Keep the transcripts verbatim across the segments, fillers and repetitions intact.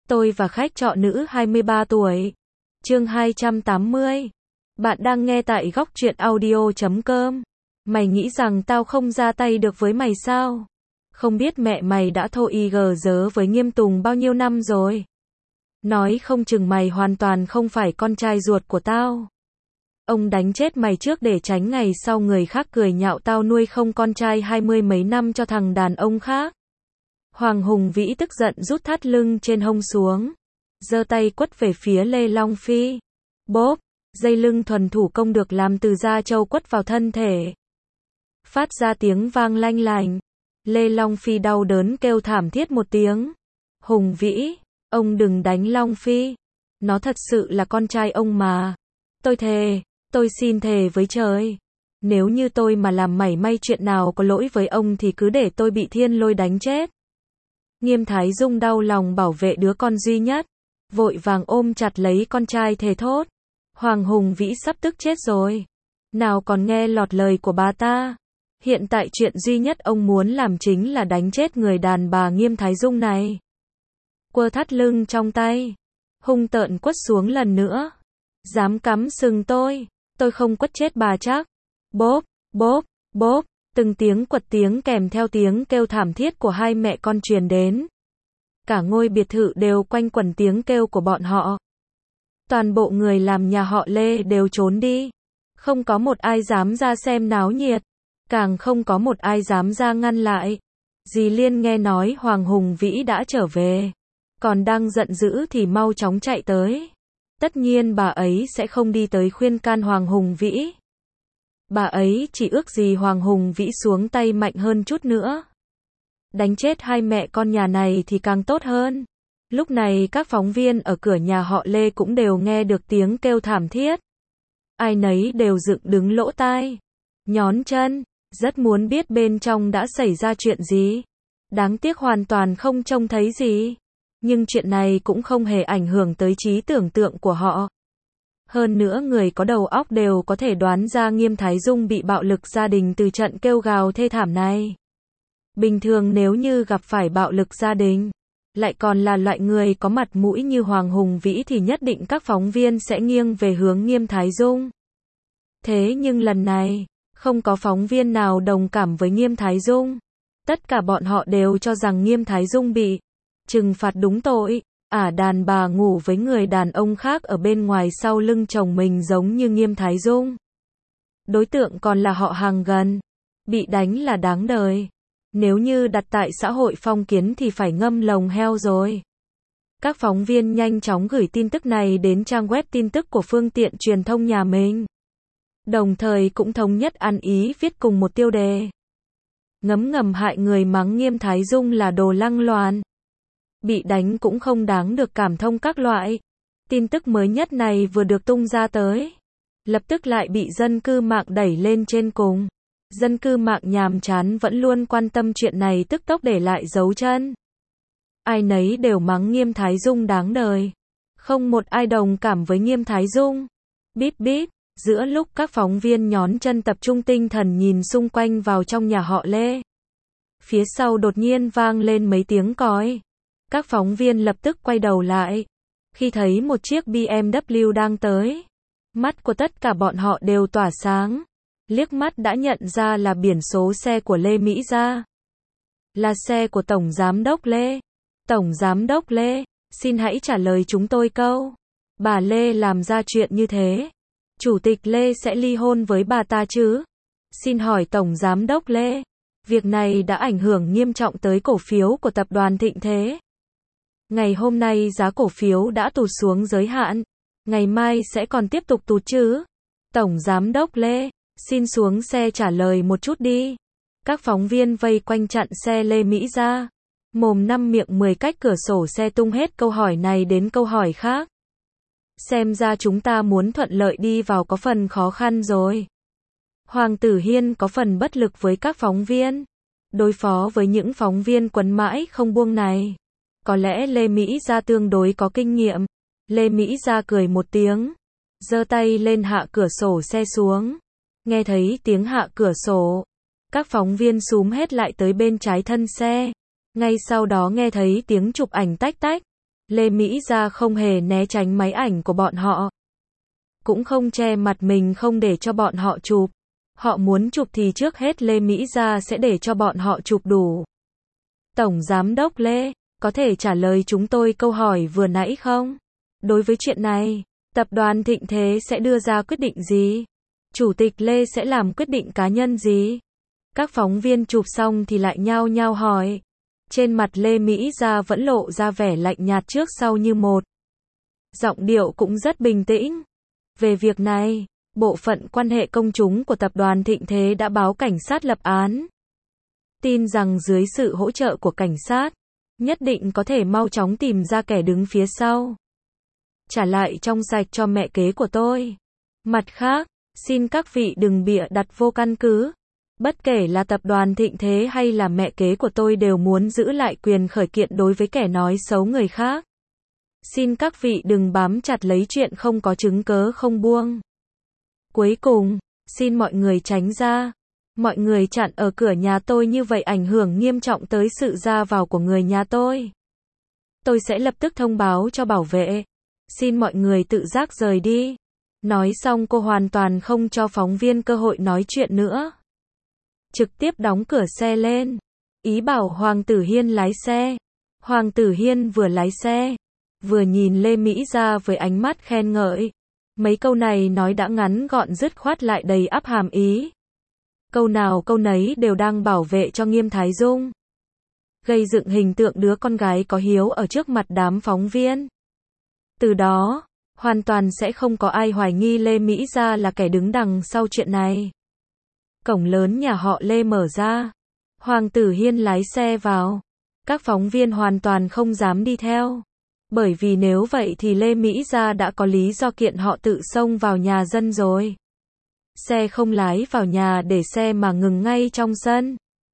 Tôi và khách trọ nữ hai mươi ba tuổi. Chương hai trăm tám mươi. Bạn đang nghe tại góc truyện audio chấm com. Mày nghĩ rằng tao không ra tay được với mày sao? Không biết mẹ mày đã thô y gờ dớ với Nghiêm Tùng bao nhiêu năm rồi. Nói không chừng mày hoàn toàn không phải con trai ruột của tao. Ông đánh chết mày trước để tránh ngày sau người khác cười nhạo tao nuôi không con trai hai mươi mấy năm cho thằng đàn ông khác. Hoàng Hùng Vĩ tức giận rút thắt lưng trên hông xuống, giơ tay quất về phía Lê Long Phi. Bốp, dây lưng thuần thủ công được làm từ da trâu quất vào thân thể, phát ra tiếng vang lanh lành. Lê Long Phi đau đớn kêu thảm thiết một tiếng. Hùng Vĩ, ông đừng đánh Long Phi. Nó thật sự là con trai ông mà. Tôi thề, tôi xin thề với trời. Nếu như tôi mà làm mảy may chuyện nào có lỗi với ông thì cứ để tôi bị thiên lôi đánh chết. Nghiêm Thái Dung đau lòng bảo vệ đứa con duy nhất, vội vàng ôm chặt lấy con trai thề thốt. Hoàng Hùng Vĩ sắp tức chết rồi. Nào còn nghe lọt lời của bà ta. Hiện tại chuyện duy nhất ông muốn làm chính là đánh chết người đàn bà Nghiêm Thái Dung này. Quơ thắt lưng trong tay, hung tợn quất xuống lần nữa. Dám cắm sừng tôi, tôi không quất chết bà chắc. Bốp, bốp, bốp, từng tiếng quật tiếng kèm theo tiếng kêu thảm thiết của hai mẹ con truyền đến. Cả ngôi biệt thự đều quanh quẩn tiếng kêu của bọn họ. Toàn bộ người làm nhà họ Lê đều trốn đi. Không có một ai dám ra xem náo nhiệt. Càng không có một ai dám ra ngăn lại. Dì Liên nghe nói Hoàng Hùng Vĩ đã trở về, còn đang giận dữ thì mau chóng chạy tới. Tất nhiên bà ấy sẽ không đi tới khuyên can Hoàng Hùng Vĩ. Bà ấy chỉ ước gì Hoàng Hùng Vĩ xuống tay mạnh hơn chút nữa. Đánh chết hai mẹ con nhà này thì càng tốt hơn. Lúc này các phóng viên ở cửa nhà họ Lê cũng đều nghe được tiếng kêu thảm thiết. Ai nấy đều dựng đứng lỗ tai, nhón chân, rất muốn biết bên trong đã xảy ra chuyện gì. Đáng tiếc hoàn toàn không trông thấy gì. Nhưng chuyện này cũng không hề ảnh hưởng tới trí tưởng tượng của họ. Hơn nữa người có đầu óc đều có thể đoán ra Nghiêm Thái Dung bị bạo lực gia đình từ trận kêu gào thê thảm này. Bình thường nếu như gặp phải bạo lực gia đình, lại còn là loại người có mặt mũi như Hoàng Hùng Vĩ thì nhất định các phóng viên sẽ nghiêng về hướng Nghiêm Thái Dung. Thế nhưng lần này, không có phóng viên nào đồng cảm với Nghiêm Thái Dung. Tất cả bọn họ đều cho rằng Nghiêm Thái Dung bị trừng phạt đúng tội. Ả đàn bà ngủ với người đàn ông khác ở bên ngoài sau lưng chồng mình giống như Nghiêm Thái Dung. Đối tượng còn là họ hàng gần. Bị đánh là đáng đời. Nếu như đặt tại xã hội phong kiến thì phải ngâm lồng heo rồi. Các phóng viên nhanh chóng gửi tin tức này đến trang web tin tức của phương tiện truyền thông nhà mình. Đồng thời cũng thống nhất ăn ý viết cùng một tiêu đề. Ngấm ngầm hại người mắng Nghiêm Thái Dung là đồ lăng loàn. Bị đánh cũng không đáng được cảm thông các loại. Tin tức mới nhất này vừa được tung ra tới, lập tức lại bị dân cư mạng đẩy lên trên cùng. Dân cư mạng nhàm chán vẫn luôn quan tâm chuyện này tức tốc để lại dấu chân. Ai nấy đều mắng Nghiêm Thái Dung đáng đời. Không một ai đồng cảm với Nghiêm Thái Dung. Bíp bíp, giữa lúc các phóng viên nhón chân tập trung tinh thần nhìn xung quanh vào trong nhà họ Lê, phía sau đột nhiên vang lên mấy tiếng còi. Các phóng viên lập tức quay đầu lại. Khi thấy một chiếc bê em vê đang tới, mắt của tất cả bọn họ đều tỏa sáng. Liếc mắt đã nhận ra là biển số xe của Lê Mỹ Gia. Là xe của Tổng Giám đốc Lê. Tổng Giám đốc Lê, xin hãy trả lời chúng tôi câu. Bà Lê làm ra chuyện như thế, Chủ tịch Lê sẽ ly hôn với bà ta chứ? Xin hỏi Tổng Giám đốc Lê, việc này đã ảnh hưởng nghiêm trọng tới cổ phiếu của tập đoàn Thịnh Thế. Ngày hôm nay giá cổ phiếu đã tụt xuống giới hạn. Ngày mai sẽ còn tiếp tục tụt chứ? Tổng Giám đốc Lê, xin xuống xe trả lời một chút đi. Các phóng viên vây quanh chặn xe Lê Mỹ Gia. Mồm năm miệng mười cách cửa sổ xe tung hết câu hỏi này đến câu hỏi khác. Xem ra chúng ta muốn thuận lợi đi vào có phần khó khăn rồi. Hoàng Tử Hiên có phần bất lực với các phóng viên. Đối phó với những phóng viên quấn mãi không buông này. Có lẽ Lê Mỹ Gia tương đối có kinh nghiệm. Lê Mỹ Gia cười một tiếng, giơ tay lên hạ cửa sổ xe xuống. Nghe thấy tiếng hạ cửa sổ, các phóng viên xúm hết lại tới bên trái thân xe. Ngay sau đó nghe thấy tiếng chụp ảnh tách tách. Lê Mỹ Gia không hề né tránh máy ảnh của bọn họ. Cũng không che mặt mình không để cho bọn họ chụp. Họ muốn chụp thì trước hết Lê Mỹ Gia sẽ để cho bọn họ chụp đủ. Tổng Giám đốc Lê, có thể trả lời chúng tôi câu hỏi vừa nãy không? Đối với chuyện này, tập đoàn Thịnh Thế sẽ đưa ra quyết định gì? Chủ tịch Lê sẽ làm quyết định cá nhân gì? Các phóng viên chụp xong thì lại nhao nhao hỏi. Trên mặt Lê Mỹ Gia vẫn lộ ra vẻ lạnh nhạt trước sau như một. Giọng điệu cũng rất bình tĩnh. Về việc này, bộ phận quan hệ công chúng của tập đoàn Thịnh Thế đã báo cảnh sát lập án. Tin rằng dưới sự hỗ trợ của cảnh sát, nhất định có thể mau chóng tìm ra kẻ đứng phía sau. Trả lại trong sạch cho mẹ kế của tôi. Mặt khác, xin các vị đừng bịa đặt vô căn cứ. Bất kể là tập đoàn Thịnh Thế hay là mẹ kế của tôi đều muốn giữ lại quyền khởi kiện đối với kẻ nói xấu người khác. Xin các vị đừng bám chặt lấy chuyện không có chứng cớ không buông. Cuối cùng, xin mọi người tránh ra. Mọi người chặn ở cửa nhà tôi như vậy ảnh hưởng nghiêm trọng tới sự ra vào của người nhà tôi. Tôi sẽ lập tức thông báo cho bảo vệ. Xin mọi người tự giác rời đi. Nói xong cô hoàn toàn không cho phóng viên cơ hội nói chuyện nữa. Trực tiếp đóng cửa xe lên. Ý bảo Hoàng Tử Hiên lái xe. Hoàng Tử Hiên vừa lái xe, vừa nhìn Lê Mỹ Gia với ánh mắt khen ngợi. Mấy câu này nói đã ngắn gọn dứt khoát lại đầy ắp hàm ý. Câu nào câu nấy đều đang bảo vệ cho Nghiêm Thái Dung. Gây dựng hình tượng đứa con gái có hiếu ở trước mặt đám phóng viên. Từ đó, hoàn toàn sẽ không có ai hoài nghi Lê Mỹ Gia là kẻ đứng đằng sau chuyện này. Cổng lớn nhà họ Lê mở ra. Hoàng Tử Hiên lái xe vào. Các phóng viên hoàn toàn không dám đi theo. Bởi vì nếu vậy thì Lê Mỹ Gia đã có lý do kiện họ tự xông vào nhà dân rồi. Xe không lái vào nhà để xe mà ngừng ngay trong sân.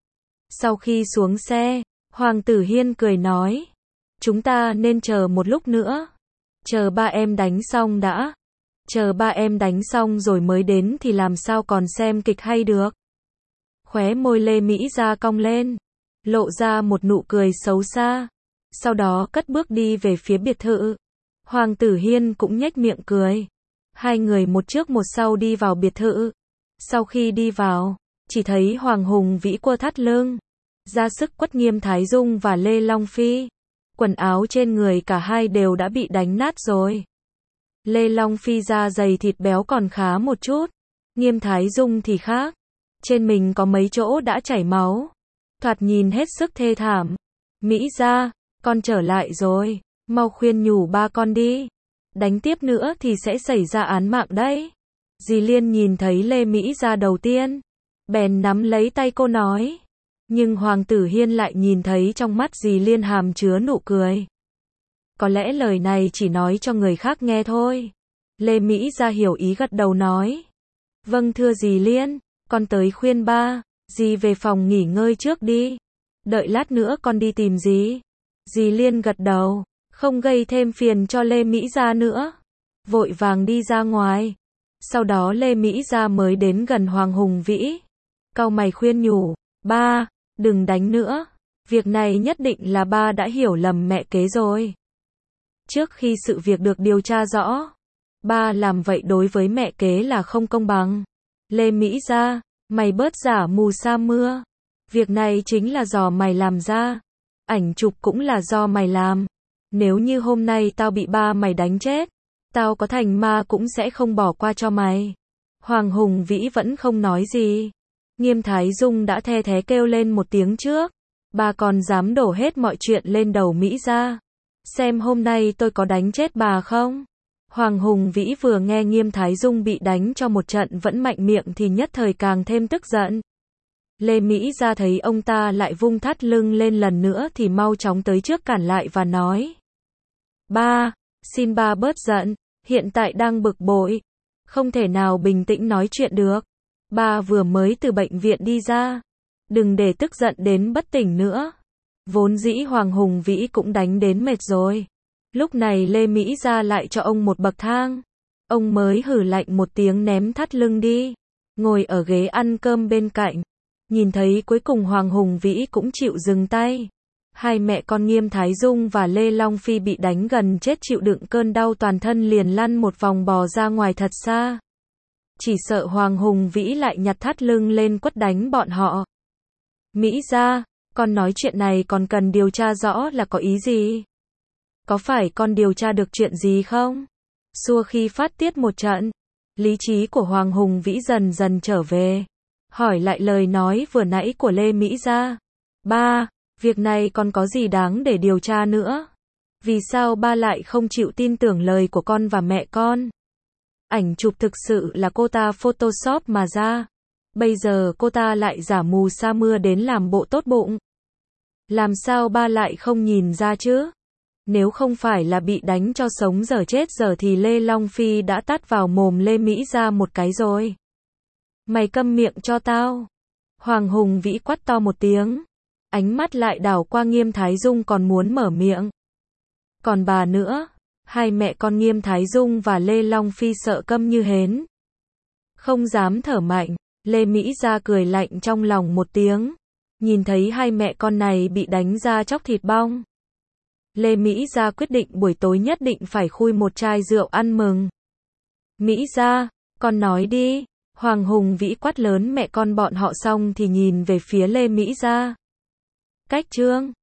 Sau khi xuống xe, Hoàng Tử Hiên cười nói. Chúng ta nên chờ một lúc nữa. Chờ ba em đánh xong đã. Chờ ba em đánh xong rồi mới đến thì làm sao còn xem kịch hay được. Khóe môi Lê Mỹ Gia cong lên. Lộ ra một nụ cười xấu xa. Sau đó cất bước đi về phía biệt thự. Hoàng Tử Hiên cũng nhếch miệng cười. Hai người một trước một sau đi vào biệt thự. Sau khi đi vào, chỉ thấy Hoàng Hùng Vĩ quơ thắt lưng, ra sức quất Nghiêm Thái Dung và Lê Long Phi. Quần áo trên người cả hai đều đã bị đánh nát rồi. Lê Long Phi da dày thịt béo còn khá một chút. Nghiêm Thái Dung thì khác. Trên mình có mấy chỗ đã chảy máu. Thoạt nhìn hết sức thê thảm. Mỹ Gia, con trở lại rồi. Mau khuyên nhủ ba con đi. Đánh tiếp nữa thì sẽ xảy ra án mạng đấy. Dì Liên nhìn thấy Lê Mỹ Gia đầu tiên. Bèn nắm lấy tay cô nói. Nhưng Hoàng Tử Hiên lại nhìn thấy trong mắt dì Liên hàm chứa nụ cười. Có lẽ lời này chỉ nói cho người khác nghe thôi. Lê Mỹ Gia hiểu ý gật đầu nói. Vâng thưa dì Liên, con tới khuyên ba. Dì về phòng nghỉ ngơi trước đi. Đợi lát nữa con đi tìm dì. Dì Liên gật đầu, không gây thêm phiền cho Lê Mỹ Gia nữa. Vội vàng đi ra ngoài. Sau đó Lê Mỹ Gia mới đến gần Hoàng Hùng Vĩ. Cau mày khuyên nhủ, ba, đừng đánh nữa. Việc này nhất định là ba đã hiểu lầm mẹ kế rồi. Trước khi sự việc được điều tra rõ, ba làm vậy đối với mẹ kế là không công bằng. Lê Mỹ Gia, mày bớt giả mù sa mưa. Việc này chính là do mày làm ra. Ảnh chụp cũng là do mày làm. Nếu như hôm nay tao bị ba mày đánh chết, tao có thành ma cũng sẽ không bỏ qua cho mày. Hoàng Hùng Vĩ vẫn không nói gì. Nghiêm Thái Dung đã the thé kêu lên một tiếng trước. Bà còn dám đổ hết mọi chuyện lên đầu Mỹ Gia. Xem hôm nay tôi có đánh chết bà không? Hoàng Hùng Vĩ vừa nghe Nghiêm Thái Dung bị đánh cho một trận vẫn mạnh miệng thì nhất thời càng thêm tức giận. Lê Mỹ Gia thấy ông ta lại vung thắt lưng lên lần nữa thì mau chóng tới trước cản lại và nói. Ba, xin ba bớt giận, hiện tại đang bực bội. Không thể nào bình tĩnh nói chuyện được. Ba vừa mới từ bệnh viện đi ra. Đừng để tức giận đến bất tỉnh nữa. Vốn dĩ Hoàng Hùng Vĩ cũng đánh đến mệt rồi. Lúc này Lê Mỹ Gia lại cho ông một bậc thang. Ông mới hử lạnh một tiếng ném thắt lưng đi. Ngồi ở ghế ăn cơm bên cạnh. Nhìn thấy cuối cùng Hoàng Hùng Vĩ cũng chịu dừng tay. Hai mẹ con Nghiêm Thái Dung và Lê Long Phi bị đánh gần chết, chịu đựng cơn đau toàn thân liền lăn một vòng bò ra ngoài thật xa. Chỉ sợ Hoàng Hùng Vĩ lại nhặt thắt lưng lên quất đánh bọn họ. Mỹ gia, con nói chuyện này còn cần điều tra rõ là có ý gì? Có phải con điều tra được chuyện gì không? Xua khi phát tiết một trận, lý trí của Hoàng Hùng Vĩ dần dần trở về. Hỏi lại lời nói vừa nãy của Lê Mỹ gia. Ba, việc này còn có gì đáng để điều tra nữa? Vì sao ba lại không chịu tin tưởng lời của con và mẹ con? Ảnh chụp thực sự là cô ta Photoshop mà ra. Bây giờ cô ta lại giả mù sa mưa đến làm bộ tốt bụng. Làm sao ba lại không nhìn ra chứ? Nếu không phải là bị đánh cho sống dở chết dở thì Lê Long Phi đã tát vào mồm Lê Mỹ gia một cái rồi. Mày câm miệng cho tao. Hoàng Hùng Vĩ quát to một tiếng. Ánh mắt lại đảo qua Nghiêm Thái Dung còn muốn mở miệng. Còn bà nữa. Hai mẹ con Nghiêm Thái Dung và Lê Long Phi sợ câm như hến. Không dám thở mạnh. Lê Mỹ gia cười lạnh trong lòng một tiếng. Nhìn thấy hai mẹ con này bị đánh ra chóc thịt bong. Lê Mỹ gia quyết định buổi tối nhất định phải khui một chai rượu ăn mừng. Mỹ gia, con nói đi. Hoàng Hùng Vĩ quát lớn mẹ con bọn họ xong thì nhìn về phía Lê Mỹ gia. Cách Trương.